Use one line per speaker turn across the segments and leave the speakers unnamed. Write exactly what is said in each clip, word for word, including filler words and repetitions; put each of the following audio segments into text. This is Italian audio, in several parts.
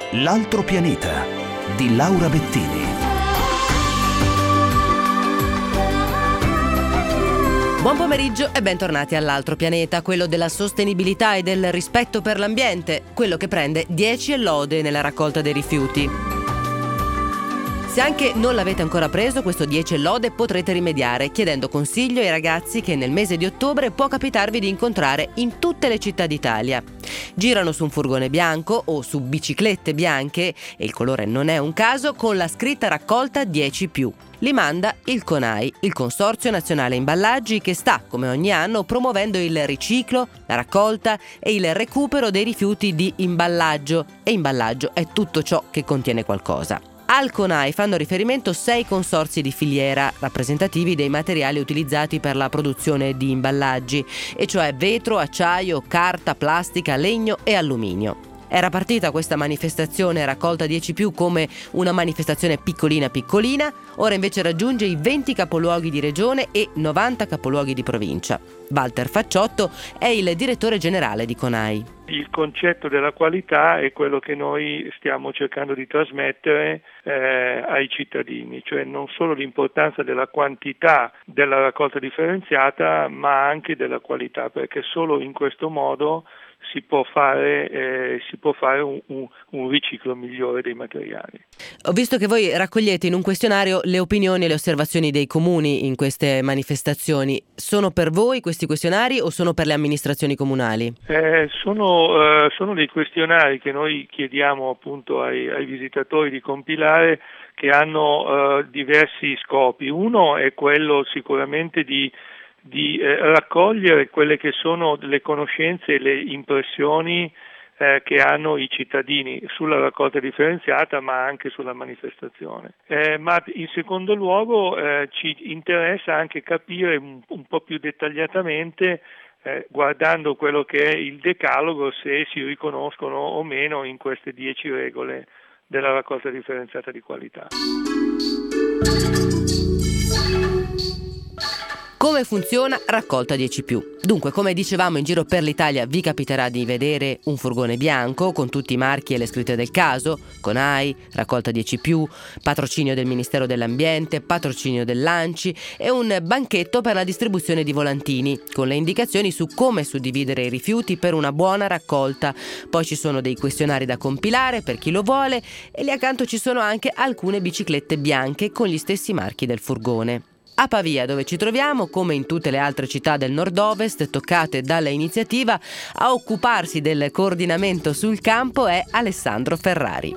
L'altro pianeta di Laura Bettini.
Buon pomeriggio e bentornati all'Altro pianeta, quello della sostenibilità e del rispetto per l'ambiente, quello che prende dieci lode nella raccolta dei rifiuti. Se anche non l'avete ancora preso, questo dieci lode potrete rimediare chiedendo consiglio ai ragazzi che nel mese di ottobre può capitarvi di incontrare in tutte le città d'Italia. Girano su un furgone bianco o su biciclette bianche, e il colore non è un caso, con la scritta raccolta dieci più. Li manda il CONAI, il Consorzio Nazionale Imballaggi, che sta, come ogni anno, promuovendo il riciclo, la raccolta e il recupero dei rifiuti di imballaggio. E imballaggio è tutto ciò che contiene qualcosa. Al CONAI fanno riferimento sei consorzi di filiera rappresentativi dei materiali utilizzati per la produzione di imballaggi, e cioè vetro, acciaio, carta, plastica, legno e alluminio. Era partita questa manifestazione raccolta dieci più come una manifestazione piccolina piccolina, ora invece raggiunge i venti capoluoghi di regione e novanta capoluoghi di provincia. Walter Facciotto è il direttore generale di CONAI.
Il concetto della qualità è quello che noi stiamo cercando di trasmettere eh, ai cittadini, cioè non solo l'importanza della quantità della raccolta differenziata, ma anche della qualità, perché solo in questo modo si può fare, eh, si può fare un, un, un riciclo migliore dei materiali.
Ho visto che voi raccogliete in un questionario le opinioni e le osservazioni dei comuni in queste manifestazioni. Sono per voi questi questionari o sono per le amministrazioni comunali?
Eh, sono, eh, sono dei questionari che noi chiediamo appunto ai, ai visitatori di compilare, che hanno eh, diversi scopi. Uno è quello sicuramente di di eh, raccogliere quelle che sono le conoscenze e le impressioni eh, che hanno i cittadini sulla raccolta differenziata, ma anche sulla manifestazione. Eh, ma in secondo luogo eh, ci interessa anche capire un, un po' più dettagliatamente, eh, guardando quello che è il decalogo, se si riconoscono o meno in queste dieci regole della raccolta differenziata di qualità.
Come funziona Raccolta dieci più? Dunque, come dicevamo, in giro per l'Italia vi capiterà di vedere un furgone bianco con tutti i marchi e le scritte del caso: CONAI, Raccolta dieci più, patrocinio del Ministero dell'Ambiente, patrocinio dell'ANCI, e un banchetto per la distribuzione di volantini con le indicazioni su come suddividere i rifiuti per una buona raccolta. Poi ci sono dei questionari da compilare per chi lo vuole, e lì accanto ci sono anche alcune biciclette bianche con gli stessi marchi del furgone. A Pavia, dove ci troviamo, come in tutte le altre città del nord-ovest toccate dalla iniziativa, a occuparsi del coordinamento sul campo è Alessandro Ferrari.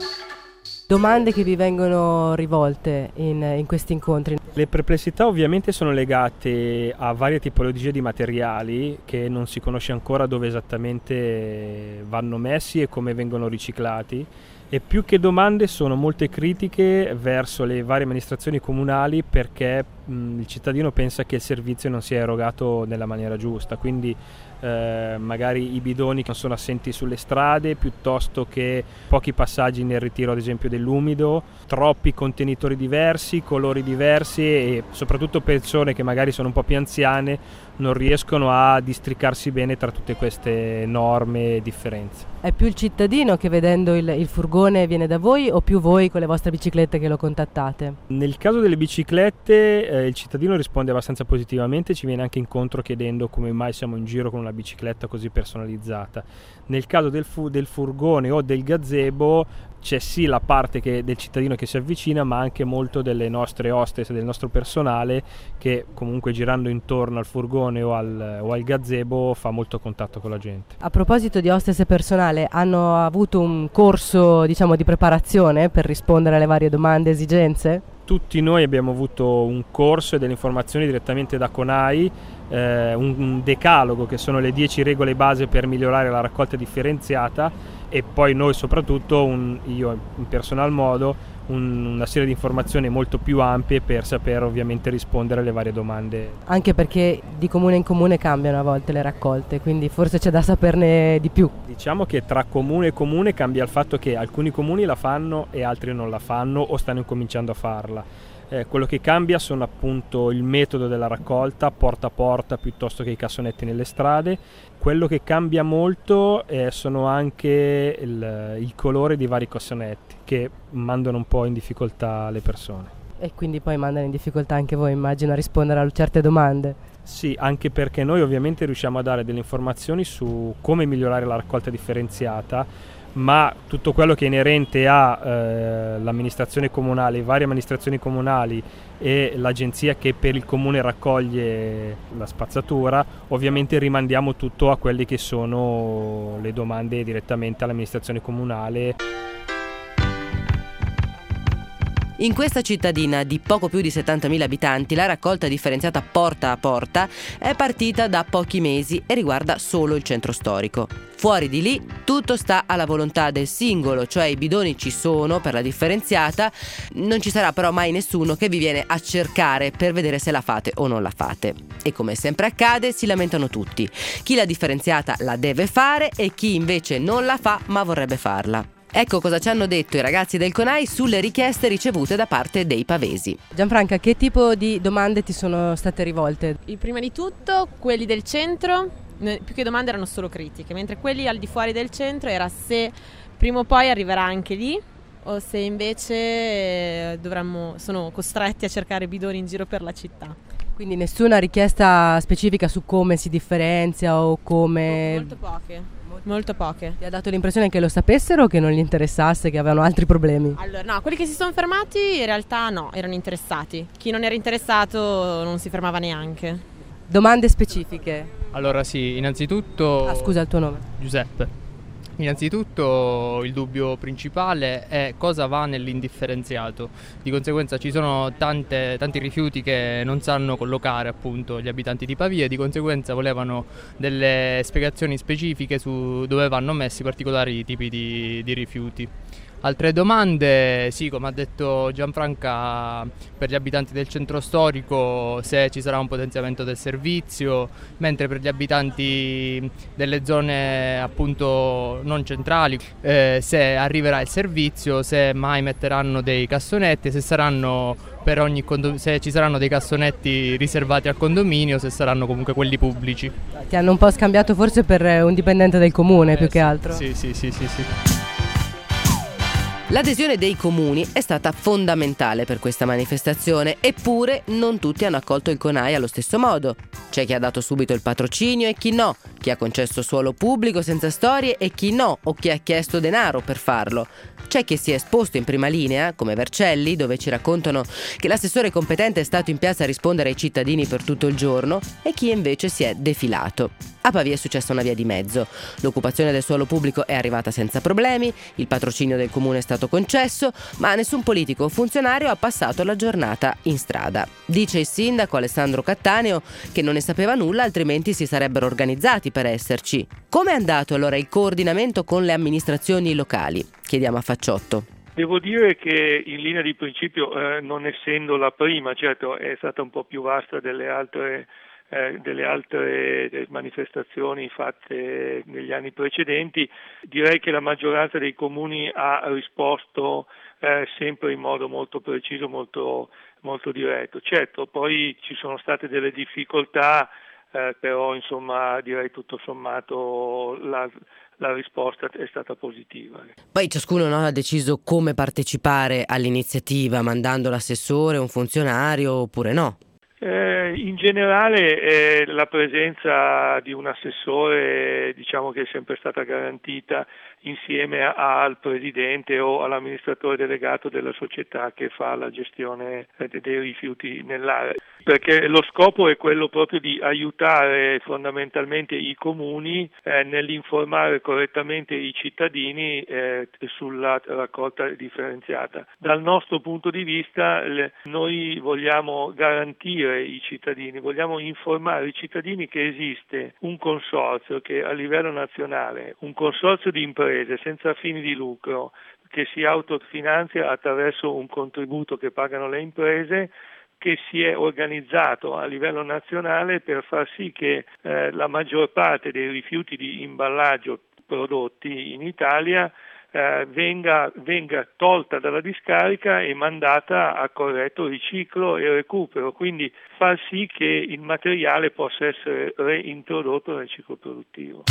Domande che vi vengono rivolte in, in questi incontri?
Le perplessità ovviamente sono legate a varie tipologie di materiali che non si conosce ancora dove esattamente vanno messi e come vengono riciclati. E più che domande sono molte critiche verso le varie amministrazioni comunali, perché mh, il cittadino pensa che il servizio non sia erogato nella maniera giusta, quindi eh, magari i bidoni non sono assenti sulle strade, piuttosto che pochi passaggi nel ritiro ad esempio dell'umido, troppi contenitori diversi, colori diversi, e soprattutto persone che magari sono un po' più anziane non riescono a districarsi bene tra tutte queste norme e differenze.
È più il cittadino che, vedendo il, il furgone, viene da voi, o più voi con le vostre biciclette che lo contattate?
Nel caso delle biciclette eh, il cittadino risponde abbastanza positivamente, ci viene anche incontro chiedendo come mai siamo in giro con una bicicletta così personalizzata. Nel caso del, fu- del furgone o del gazebo c'è sì la parte che, del cittadino che si avvicina, ma anche molto delle nostre hostess e del nostro personale che comunque girando intorno al furgone o al, o al gazebo fa molto contatto con la gente.
A proposito di hostess e personale, hanno avuto un corso, diciamo, di preparazione per rispondere alle varie domande e esigenze?
Tutti noi abbiamo avuto un corso e delle informazioni direttamente da CONAI, eh, un, un decalogo che sono le dieci regole base per migliorare la raccolta differenziata, e poi noi soprattutto, un, io in personal modo, un, una serie di informazioni molto più ampie per saper ovviamente rispondere alle varie domande.
Anche perché di comune in comune cambiano a volte le raccolte, quindi forse c'è da saperne di più.
Diciamo che tra comune e comune cambia il fatto che alcuni comuni la fanno e altri non la fanno o stanno incominciando a farla. Eh, quello che cambia sono appunto il metodo della raccolta, porta a porta piuttosto che i cassonetti nelle strade. Quello che cambia molto eh, sono anche il, il colore di vari cassonetti, che mandano un po' in difficoltà le persone.
E quindi poi mandano in difficoltà anche voi, immagino, a rispondere a certe domande.
Sì, anche perché noi ovviamente riusciamo a dare delle informazioni su come migliorare la raccolta differenziata, ma tutto quello che è inerente all'amministrazione eh, comunale, le varie amministrazioni comunali e l'agenzia che per il comune raccoglie la spazzatura, ovviamente rimandiamo tutto a quelle che sono le domande direttamente all'amministrazione comunale.
In questa cittadina di poco più di settantamila abitanti la raccolta differenziata porta a porta è partita da pochi mesi e riguarda solo il centro storico. Fuori di lì tutto sta alla volontà del singolo, cioè i bidoni ci sono per la differenziata, non ci sarà però mai nessuno che vi viene a cercare per vedere se la fate o non la fate. E come sempre accade si lamentano tutti, chi la differenziata la deve fare e chi invece non la fa ma vorrebbe farla. Ecco cosa ci hanno detto i ragazzi del CONAI sulle richieste ricevute da parte dei pavesi.
Gianfranca, che tipo di domande ti sono state rivolte?
Prima di tutto quelli del centro, più che domande erano solo critiche, mentre quelli al di fuori del centro era se prima o poi arriverà anche lì o se invece dovremmo, sono costretti a cercare bidoni in giro per la città.
Quindi nessuna richiesta specifica su come si differenzia o come...
Molto poche. Molto poche.
Ti ha dato l'impressione che lo sapessero o che non gli interessasse, che avevano altri problemi?
Allora, no, quelli che si sono fermati in realtà no, erano interessati. Chi non era interessato non si fermava neanche.
Domande specifiche?
Allora sì, innanzitutto...
Ah, scusa, il tuo nome?
Giuseppe. Innanzitutto il dubbio principale è cosa va nell'indifferenziato. Di conseguenza ci sono tante, tanti rifiuti che non sanno collocare appunto gli abitanti di Pavia e di conseguenza volevano delle spiegazioni specifiche su dove vanno messi particolari tipi di, di rifiuti. Altre domande, sì, come ha detto Gianfranca, per gli abitanti del centro storico se ci sarà un potenziamento del servizio, mentre per gli abitanti delle zone appunto non centrali eh, se arriverà il servizio, se mai metteranno dei cassonetti, se saranno per ogni condo- se ci saranno dei cassonetti riservati al condominio, se saranno comunque quelli pubblici.
Ti hanno un po' scambiato forse per un dipendente del comune,
eh,
più
sì,
che altro.
Sì, sì, sì, sì, sì.
L'adesione dei comuni è stata fondamentale per questa manifestazione, eppure non tutti hanno accolto il CONAI allo stesso modo. C'è chi ha dato subito il patrocinio e chi no, chi ha concesso suolo pubblico senza storie e chi no, o chi ha chiesto denaro per farlo. C'è chi si è esposto in prima linea, come Vercelli, dove ci raccontano che l'assessore competente è stato in piazza a rispondere ai cittadini per tutto il giorno, e chi invece si è defilato. A Pavia è successa una via di mezzo. L'occupazione del suolo pubblico è arrivata senza problemi, il patrocinio del comune è stato concesso, ma nessun politico o funzionario ha passato la giornata in strada. Dice il sindaco Alessandro Cattaneo che non ne sapeva nulla, altrimenti si sarebbero organizzati per esserci. Come è andato allora il coordinamento con le amministrazioni locali? Chiediamo a Facciotto.
Devo dire che in linea di principio, eh, non essendo la prima, certo è stata un po' più vasta delle altre Eh, delle altre manifestazioni fatte negli anni precedenti, direi che la maggioranza dei comuni ha risposto eh, sempre in modo molto preciso, molto, molto diretto. Certo, poi ci sono state delle difficoltà, eh, però insomma direi tutto sommato la, la risposta è stata positiva.
Poi ciascuno, no, ha deciso come partecipare all'iniziativa, mandando l'assessore, un funzionario oppure no.
Eh, in generale eh, la presenza di un assessore diciamo che è sempre stata garantita insieme a, al presidente o all'amministratore delegato della società che fa la gestione eh, dei rifiuti nell'area, perché lo scopo è quello proprio di aiutare fondamentalmente i comuni eh, nell'informare correttamente i cittadini eh, sulla raccolta differenziata. Dal nostro punto di vista le, noi vogliamo garantire i cittadini, vogliamo informare i cittadini che esiste un consorzio che a livello nazionale, un consorzio di imprese senza fini di lucro che si autofinanzia attraverso un contributo che pagano le imprese, che si è organizzato a livello nazionale per far sì che eh, la maggior parte dei rifiuti di imballaggio prodotti in Italia eh, venga, venga tolta dalla discarica e mandata a corretto riciclo e recupero, quindi far sì che il materiale possa essere reintrodotto nel ciclo produttivo.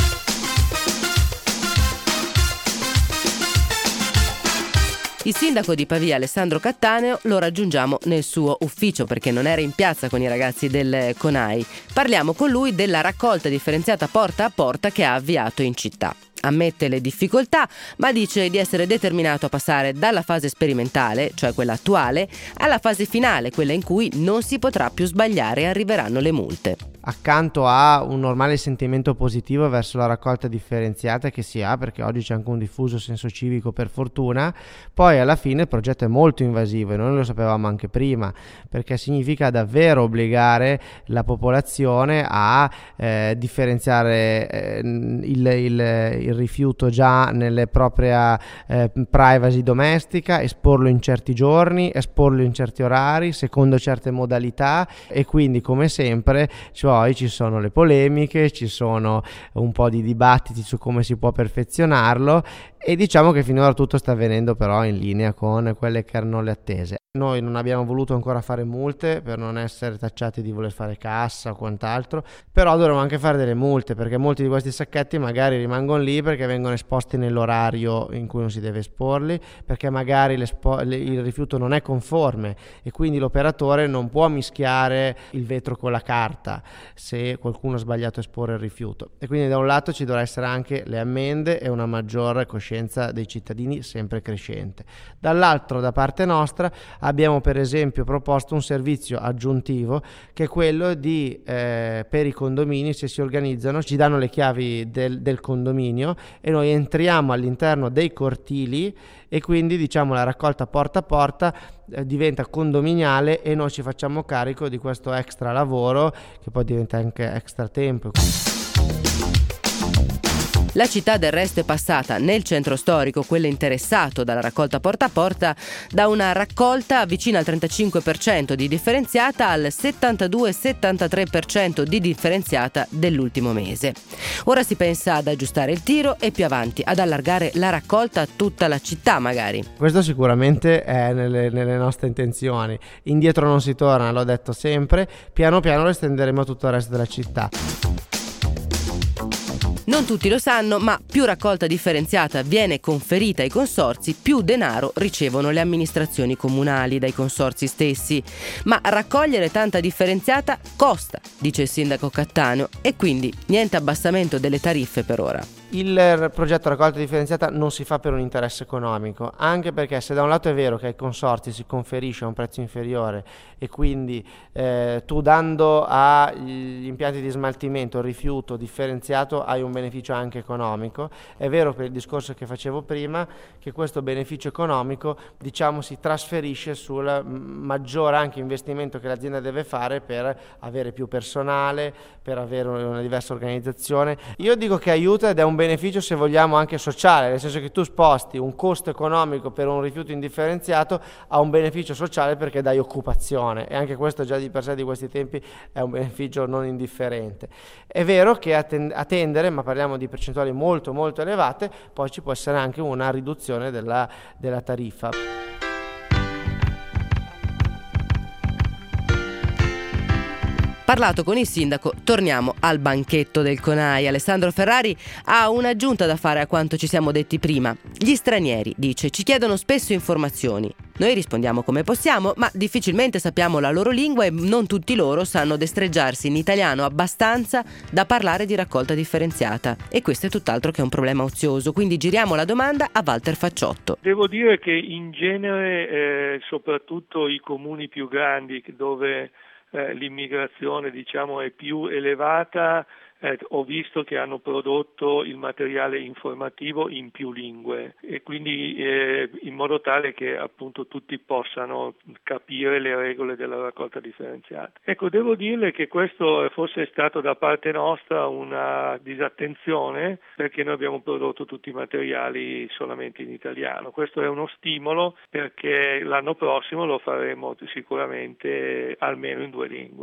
Il sindaco di Pavia, Alessandro Cattaneo, lo raggiungiamo nel suo ufficio perché non era in piazza con i ragazzi del CONAI. Parliamo con lui della raccolta differenziata porta a porta che ha avviato in città. Ammette le difficoltà, ma dice di essere determinato a passare dalla fase sperimentale, cioè quella attuale, alla fase finale, quella in cui non si potrà più sbagliare e arriveranno le multe.
Accanto a un normale sentimento positivo verso la raccolta differenziata che si ha, perché oggi c'è anche un diffuso senso civico per fortuna, poi alla fine il progetto è molto invasivo e noi lo sapevamo anche prima, perché significa davvero obbligare la popolazione a eh, differenziare eh, il, il, il rifiuto già nella propria eh, privacy domestica, esporlo in certi giorni, esporlo in certi orari, secondo certe modalità, e quindi come sempre cioè poi ci sono le polemiche, ci sono un po' di dibattiti su come si può perfezionarlo e diciamo che finora tutto sta avvenendo però in linea con quelle che erano le attese. Noi non abbiamo voluto ancora fare multe per non essere tacciati di voler fare cassa o quant'altro, però dovremo anche fare delle multe perché molti di questi sacchetti magari rimangono lì perché vengono esposti nell'orario in cui non si deve esporli, perché magari l'espo- il rifiuto non è conforme e quindi l'operatore non può mischiare il vetro con la carta se qualcuno ha sbagliato a esporre il rifiuto, e quindi da un lato ci dovrà essere anche le ammende e una maggiore coscienza dei cittadini sempre crescente. Dall'altro, da parte nostra, abbiamo per esempio proposto un servizio aggiuntivo che è quello di eh, per i condomini, se si organizzano, ci danno le chiavi del, del condominio e noi entriamo all'interno dei cortili e quindi diciamo la raccolta porta a porta eh, diventa condominiale e noi ci facciamo carico di questo extra lavoro che poi diventa anche extra tempo.
La città del resto è passata nel centro storico, quello interessato dalla raccolta porta a porta, da una raccolta vicina al trentacinque per cento di differenziata al settantadue settantatré per cento di differenziata dell'ultimo mese. Ora si pensa ad aggiustare il tiro e più avanti ad allargare la raccolta a tutta la città magari.
Questo sicuramente è nelle, nelle nostre intenzioni. Indietro non si torna, l'ho detto sempre, piano piano lo estenderemo a tutto il resto della città.
Non tutti lo sanno, ma più raccolta differenziata viene conferita ai consorzi, più denaro ricevono le amministrazioni comunali dai consorzi stessi. Ma raccogliere tanta differenziata costa, dice il sindaco Cattaneo, e quindi niente abbassamento delle tariffe per ora.
Il progetto raccolta differenziata non si fa per un interesse economico, anche perché se da un lato è vero che ai consorzi si conferisce a un prezzo inferiore e quindi eh, tu dando agli impianti di smaltimento il rifiuto differenziato hai un beneficio anche economico, è vero per il discorso che facevo prima che questo beneficio economico diciamo si trasferisce sul maggiore anche investimento che l'azienda deve fare per avere più personale, per avere una diversa organizzazione. Io dico che aiuta ed è un beneficio se vogliamo anche sociale, nel senso che tu sposti un costo economico per un rifiuto indifferenziato a un beneficio sociale perché dai occupazione, e anche questo già di per sé di questi tempi è un beneficio non indifferente. È vero che a, ten- a tendere, ma parliamo di percentuali molto molto elevate, poi ci può essere anche una riduzione della, della tariffa.
Parlato con il sindaco, torniamo al banchetto del CONAI. Alessandro Ferrari ha un'aggiunta da fare a quanto ci siamo detti prima. Gli stranieri, dice, ci chiedono spesso informazioni. Noi rispondiamo come possiamo, ma difficilmente sappiamo la loro lingua e non tutti loro sanno destreggiarsi in italiano abbastanza da parlare di raccolta differenziata. E questo è tutt'altro che un problema ozioso, quindi giriamo la domanda a Walter Facciotto.
Devo dire che in genere, eh, soprattutto i comuni più grandi dove Eh, l'immigrazione diciamo è più elevata, eh, ho visto che hanno prodotto il materiale informativo in più lingue e quindi eh, in modo tale che appunto tutti possano capire le regole della raccolta differenziata. Ecco, devo dirle che questo forse è stato da parte nostra una disattenzione, perché noi abbiamo prodotto tutti i materiali solamente in italiano. Questo è uno stimolo perché l'anno prossimo lo faremo sicuramente almeno in due lingue.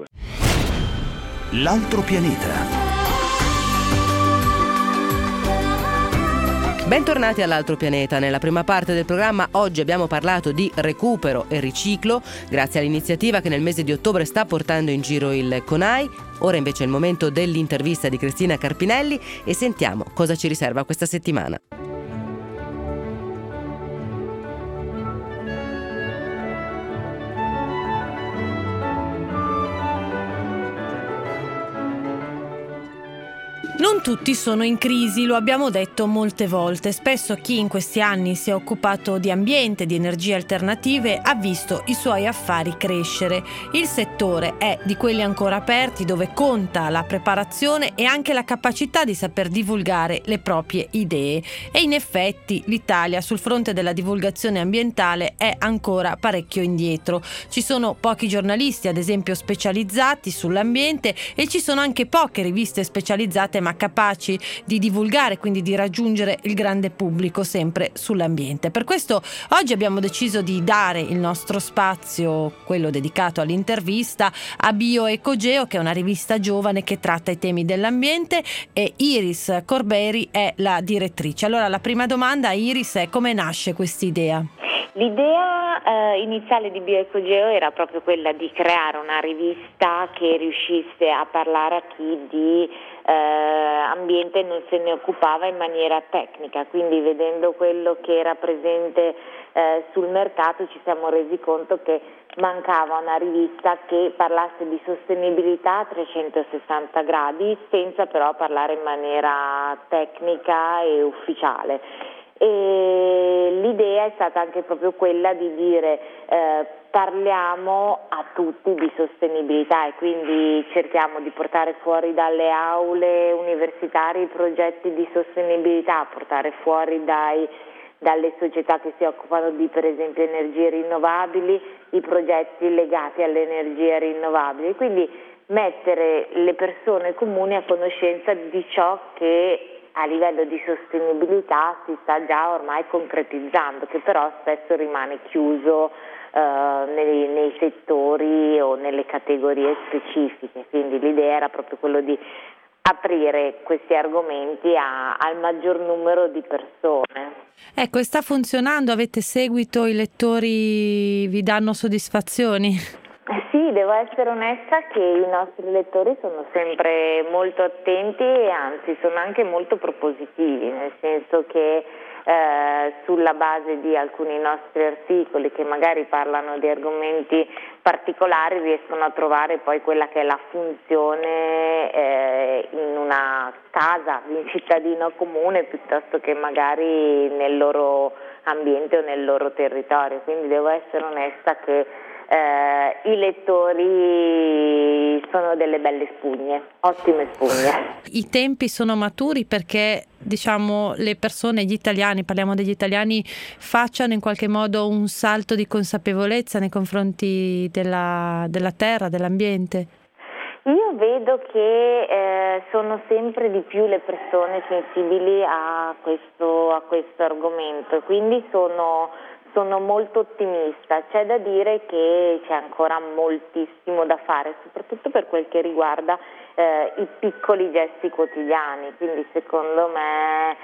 L'altro pianeta.
Bentornati all'altro pianeta. Nella prima parte del programma oggi abbiamo parlato di recupero e riciclo, grazie all'iniziativa che nel mese di ottobre sta portando in giro il CONAI. Ora invece è il momento dell'intervista di Cristina Carpinelli e sentiamo cosa ci riserva questa settimana.
Non tutti sono in crisi, lo abbiamo detto molte volte. Spesso chi in questi anni si è occupato di ambiente, di energie alternative, ha visto i suoi affari crescere. Il settore è di quelli ancora aperti, dove conta la preparazione e anche la capacità di saper divulgare le proprie idee. E in effetti l'Italia sul fronte della divulgazione ambientale è ancora parecchio indietro. Ci sono pochi giornalisti, ad esempio, specializzati sull'ambiente, e ci sono anche poche riviste specializzate ma capaci di divulgare, quindi di raggiungere il grande pubblico sempre sull'ambiente. Per questo oggi abbiamo deciso di dare il nostro spazio, quello dedicato all'intervista, a Bioecogeo, che è una rivista giovane che tratta i temi dell'ambiente, e Iris Corberi è la direttrice. Allora, la prima domanda, Iris, è: come nasce quest'idea?
L'idea eh, iniziale di Bioecogeo era proprio quella di creare una rivista che riuscisse a parlare a chi di eh, ambiente non se ne occupava in maniera tecnica, quindi vedendo quello che era presente eh, sul mercato ci siamo resi conto che mancava una rivista che parlasse di sostenibilità a trecentosessanta gradi senza però parlare in maniera tecnica e ufficiale. E l'idea è stata anche proprio quella di dire eh, parliamo a tutti di sostenibilità, e quindi cerchiamo di portare fuori dalle aule universitarie i progetti di sostenibilità, portare fuori dai, dalle società che si occupano di, per esempio, energie rinnovabili, i progetti legati alle energie rinnovabili, quindi mettere le persone comuni a conoscenza di ciò che a livello di sostenibilità si sta già ormai concretizzando, che però spesso rimane chiuso eh, nei, nei settori o nelle categorie specifiche. Quindi l'idea era proprio quello di aprire questi argomenti a, al maggior numero di persone.
Ecco, e sta funzionando? Avete seguito? I lettori vi danno soddisfazioni?
Sì, devo essere onesta che i nostri lettori sono sempre molto attenti e anzi sono anche molto propositivi, nel senso che eh, sulla base di alcuni nostri articoli che magari parlano di argomenti particolari riescono a trovare poi quella che è la funzione eh, in una casa, di un cittadino comune, piuttosto che magari nel loro ambiente o nel loro territorio. Quindi devo essere onesta che Eh, i lettori sono delle belle spugne, ottime spugne.
I tempi sono maturi perché, diciamo, le persone, gli italiani, parliamo degli italiani, facciano in qualche modo un salto di consapevolezza nei confronti della, della terra, dell'ambiente.
Io vedo che eh, sono sempre di più le persone sensibili a questo, a questo argomento, quindi sono Sono molto ottimista. C'è da dire che c'è ancora moltissimo da fare, soprattutto per quel che riguarda eh, i piccoli gesti quotidiani, quindi secondo me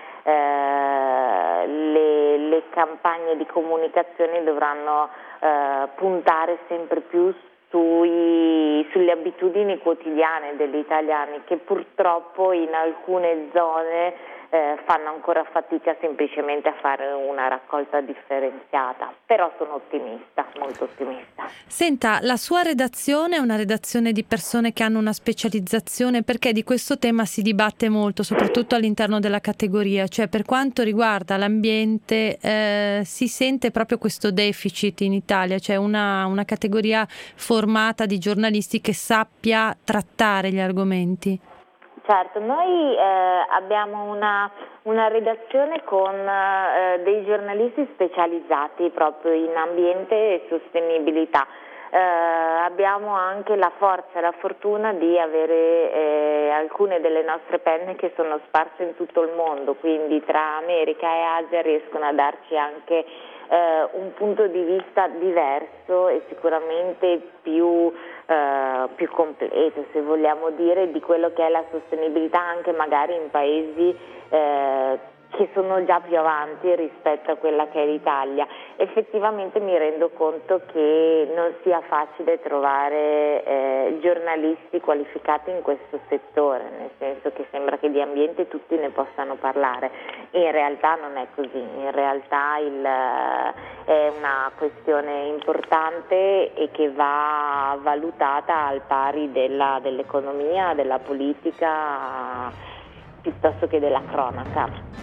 eh, le, le campagne di comunicazione dovranno eh, puntare sempre più sui, sulle abitudini quotidiane degli italiani, che purtroppo in alcune zone Eh, fanno ancora fatica semplicemente a fare una raccolta differenziata, però sono ottimista, molto ottimista.
Senta, la sua redazione è una redazione di persone che hanno una specializzazione, perché di questo tema si dibatte molto, soprattutto all'interno della categoria, cioè per quanto riguarda l'ambiente eh, si sente proprio questo deficit in Italia, cioè una, una categoria formata di giornalisti che sappia trattare gli argomenti.
Certo, noi eh, abbiamo una, una redazione con eh, dei giornalisti specializzati proprio in ambiente e sostenibilità. Eh, abbiamo anche la forza e la fortuna di avere eh, alcune delle nostre penne che sono sparse in tutto il mondo, quindi tra America e Asia riescono a darci anche eh, un punto di vista diverso e sicuramente più Uh, più completo, se vogliamo dire, di quello che è la sostenibilità anche magari in paesi uh, che sono già più avanti rispetto a quella che è l'Italia. Effettivamente mi rendo conto che non sia facile trovare eh, giornalisti qualificati in questo settore, nel senso che sembra che di ambiente tutti ne possano parlare. In realtà non è così, in realtà il, è una questione importante e che va valutata al pari della, dell'economia, della politica, piuttosto che della cronaca.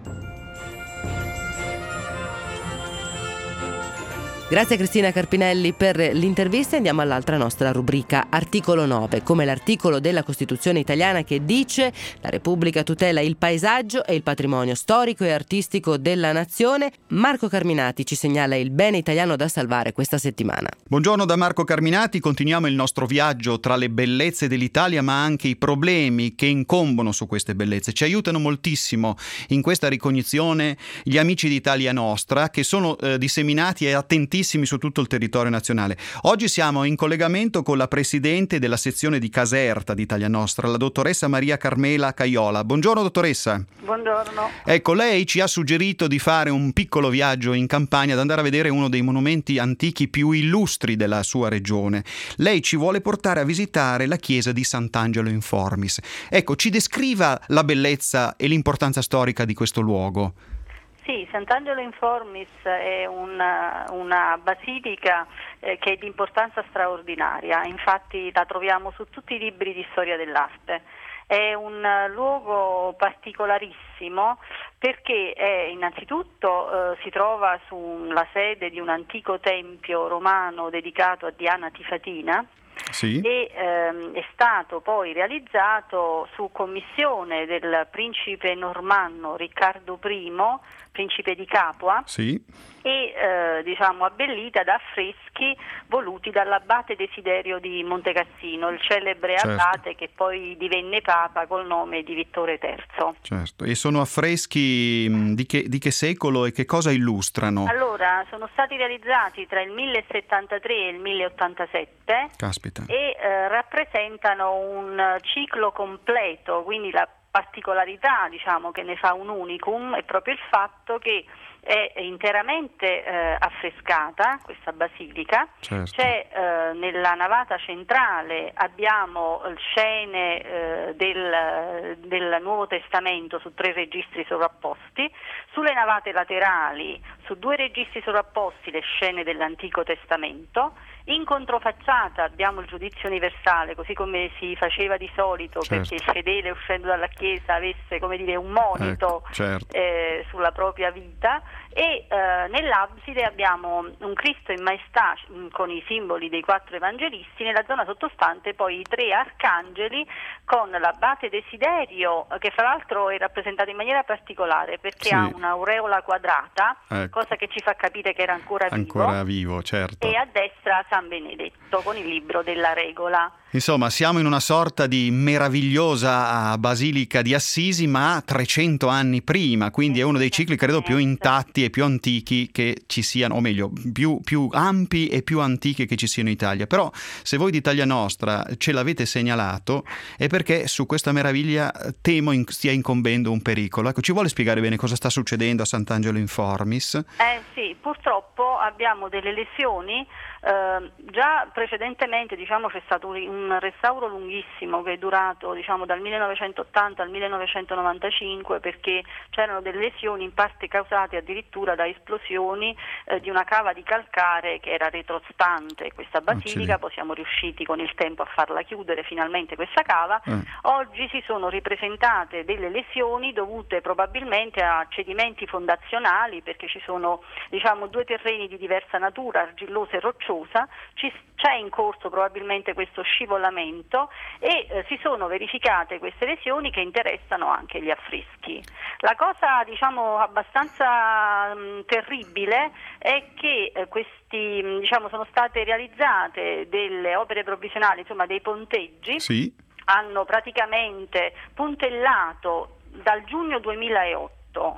Grazie a Cristina Carpinelli per l'intervista. Andiamo all'altra nostra rubrica, articolo nove, come l'articolo della Costituzione italiana che dice: la Repubblica tutela il paesaggio e il patrimonio storico e artistico della nazione. Marco Carminati ci segnala il bene italiano da salvare questa settimana.
Buongiorno da Marco Carminati, continuiamo il nostro viaggio tra le bellezze dell'Italia ma anche i problemi che incombono su queste bellezze. Ci aiutano moltissimo in questa ricognizione gli amici di Italia Nostra, che sono eh, disseminati e attentissimi su tutto il territorio nazionale. Oggi siamo in collegamento con la presidente della sezione di Caserta di Italia Nostra, la dottoressa Maria Carmela Caiola. Buongiorno dottoressa.
Buongiorno.
Ecco, lei ci ha suggerito di fare un piccolo viaggio in campagna, ad andare a vedere uno dei monumenti antichi più illustri della sua regione. Lei ci vuole portare a visitare la chiesa di Sant'Angelo in Formis. Ecco, ci descriva la bellezza e l'importanza storica di questo luogo.
Sì, Sant'Angelo in Formis è una, una basilica eh, che è di importanza straordinaria, infatti la troviamo su tutti i libri di storia dell'arte. È un luogo particolarissimo perché è, innanzitutto eh, si trova sulla sede di un antico tempio romano dedicato a Diana Tifatina. Sì. E ehm, è stato poi realizzato su commissione del principe normanno Riccardo I, principe di Capua, sì. e eh, diciamo abbellita da affreschi voluti dall'abate Desiderio di Montecassino, il celebre certo. abate che poi divenne papa col nome di Vittore terzo.
Certo. E sono affreschi di che, di che secolo e che cosa illustrano?
Allora, sono stati realizzati tra il millesettantatré e il milleottantasette.
Caspita.
E eh, rappresentano un ciclo completo, quindi la particolarità, diciamo, che ne fa un unicum è proprio il fatto che è interamente eh, affrescata questa basilica. Certo. C'è eh, nella navata centrale abbiamo scene eh, del, del Nuovo Testamento su tre registri sovrapposti, sulle navate laterali su due registri sovrapposti le scene dell'Antico Testamento. In controfacciata abbiamo il giudizio universale, così come si faceva di solito, certo. perché il fedele uscendo dalla chiesa avesse, come dire, un monito ecco, certo. eh, sulla propria vita. E eh, nell'abside abbiamo un Cristo in maestà mh, con i simboli dei quattro evangelisti, nella zona sottostante poi i tre arcangeli con l'abate Desiderio, che fra l'altro è rappresentato in maniera particolare perché sì. ha un'aureola quadrata, ecco. cosa che ci fa capire che era ancora vivo.
Ancora vivo, certo.
E a destra San Benedetto con il libro della regola.
Insomma, siamo in una sorta di meravigliosa basilica di Assisi, ma trecento anni prima, quindi è uno dei cicli credo più intatti e più antichi che ci siano, o meglio, più, più ampi e più antichi che ci siano in Italia. Però se voi di Italia Nostra ce l'avete segnalato è perché su questa meraviglia temo in, stia incombendo un pericolo. Ecco, ci vuole spiegare bene cosa sta succedendo a Sant'Angelo in Formis?
Eh sì, purtroppo abbiamo delle lesioni. Uh, già precedentemente diciamo c'è stato un restauro lunghissimo che è durato diciamo dal millenovecentottanta al millenovecentonovantacinque, perché c'erano delle lesioni in parte causate addirittura da esplosioni eh, di una cava di calcare che era retrostante questa basilica. Poi siamo riusciti con il tempo a farla chiudere finalmente questa cava. eh. Oggi si sono ripresentate delle lesioni dovute probabilmente a cedimenti fondazionali, perché ci sono diciamo due terreni di diversa natura, argillosa e rocciosa. Ci, c'è in corso probabilmente questo scivolamento e eh, si sono verificate queste lesioni che interessano anche gli affreschi. La cosa diciamo abbastanza mh, terribile è che eh, questi mh, diciamo sono state realizzate delle opere provvisionali, insomma dei ponteggi. Sì. Hanno praticamente puntellato dal giugno duemilaotto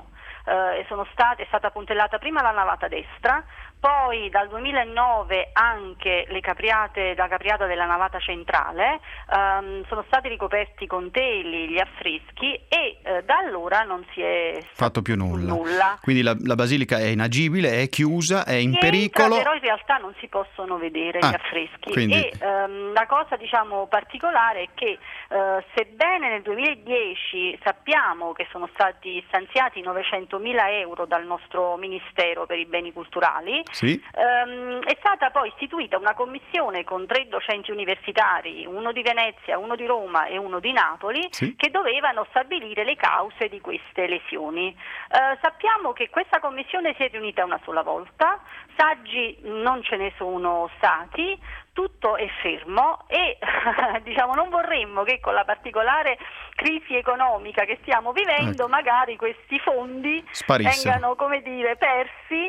eh, sono state, è stata puntellata prima la navata destra, poi dal duemilanove anche le capriate, la capriata della navata centrale, ehm, sono stati ricoperti con teli gli affreschi e eh, da allora non si è
fatto più nulla.
nulla.
Quindi la, la basilica è inagibile, è chiusa, è in
Si
pericolo.
entra, però in realtà non si possono vedere
Ah,
gli affreschi
quindi-
e ehm, la cosa diciamo particolare è che eh, sebbene nel duemiladieci sappiamo che sono stati stanziati novecentomila euro dal nostro Ministero per i beni culturali,
Sì.
ehm, è stata poi istituita una commissione con tre docenti universitari, uno di Venezia, uno di Roma e uno di Napoli,
Sì.
che dovevano stabilire le cause di queste lesioni. Eh, sappiamo che questa commissione si è riunita una sola volta, saggi non ce ne sono stati, tutto è fermo e diciamo non vorremmo che con la particolare crisi economica che stiamo vivendo
Ecco.
magari questi fondi
Sparissero.
vengano, come dire, persi,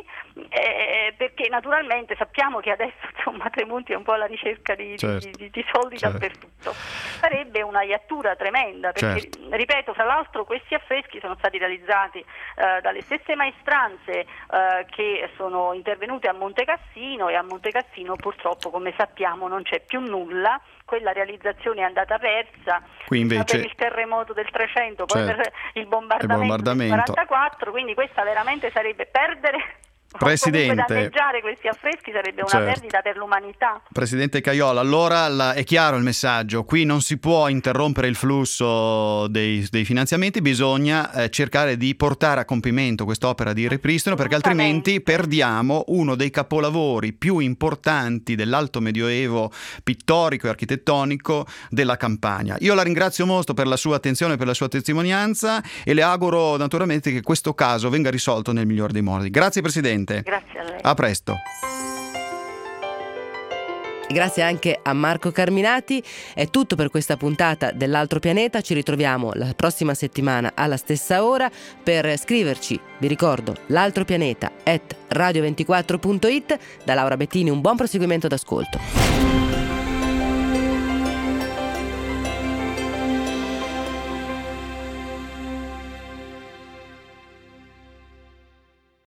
eh, perché naturalmente sappiamo che adesso insomma Tremonti è un po' alla ricerca di,
Certo.
di, di, di soldi
Certo.
dappertutto. Sarebbe una iattura tremenda perché,
Certo.
ripeto, fra l'altro questi affreschi sono stati realizzati eh, dalle stesse maestranze eh, che sono intervenute a Montecassino, e a Montecassino purtroppo, come sappiamo, non c'è più nulla. Quella realizzazione è andata persa
Qui invece-
per il terremoto del trecento, poi
Certo.
per il bombardamento,
Il bombardamento.
del quarantaquattro, quindi questa veramente sarebbe perdere o
Presidente.
comunque danneggiare questi affreschi sarebbe una
Certo.
perdita per l'umanità.
Presidente Caiola, allora la- è chiaro il messaggio, qui non si può interrompere il flusso dei, dei finanziamenti, bisogna eh, cercare di portare a compimento quest'opera di ripristino, perché altrimenti perdiamo uno dei capolavori più importanti dell'alto medioevo pittorico e architettonico della Campania. Io la ringrazio molto per la sua attenzione, per la sua testimonianza e le auguro naturalmente che questo caso venga risolto nel miglior dei modi. Grazie Presidente.
Grazie a lei.
A presto.
Grazie anche a Marco Carminati. È tutto per questa puntata dell'Altro Pianeta. Ci ritroviamo la prossima settimana alla stessa ora. Per scriverci, vi ricordo, l'altropianeta at radio ventiquattro punto it. Da Laura Bettini un buon proseguimento d'ascolto.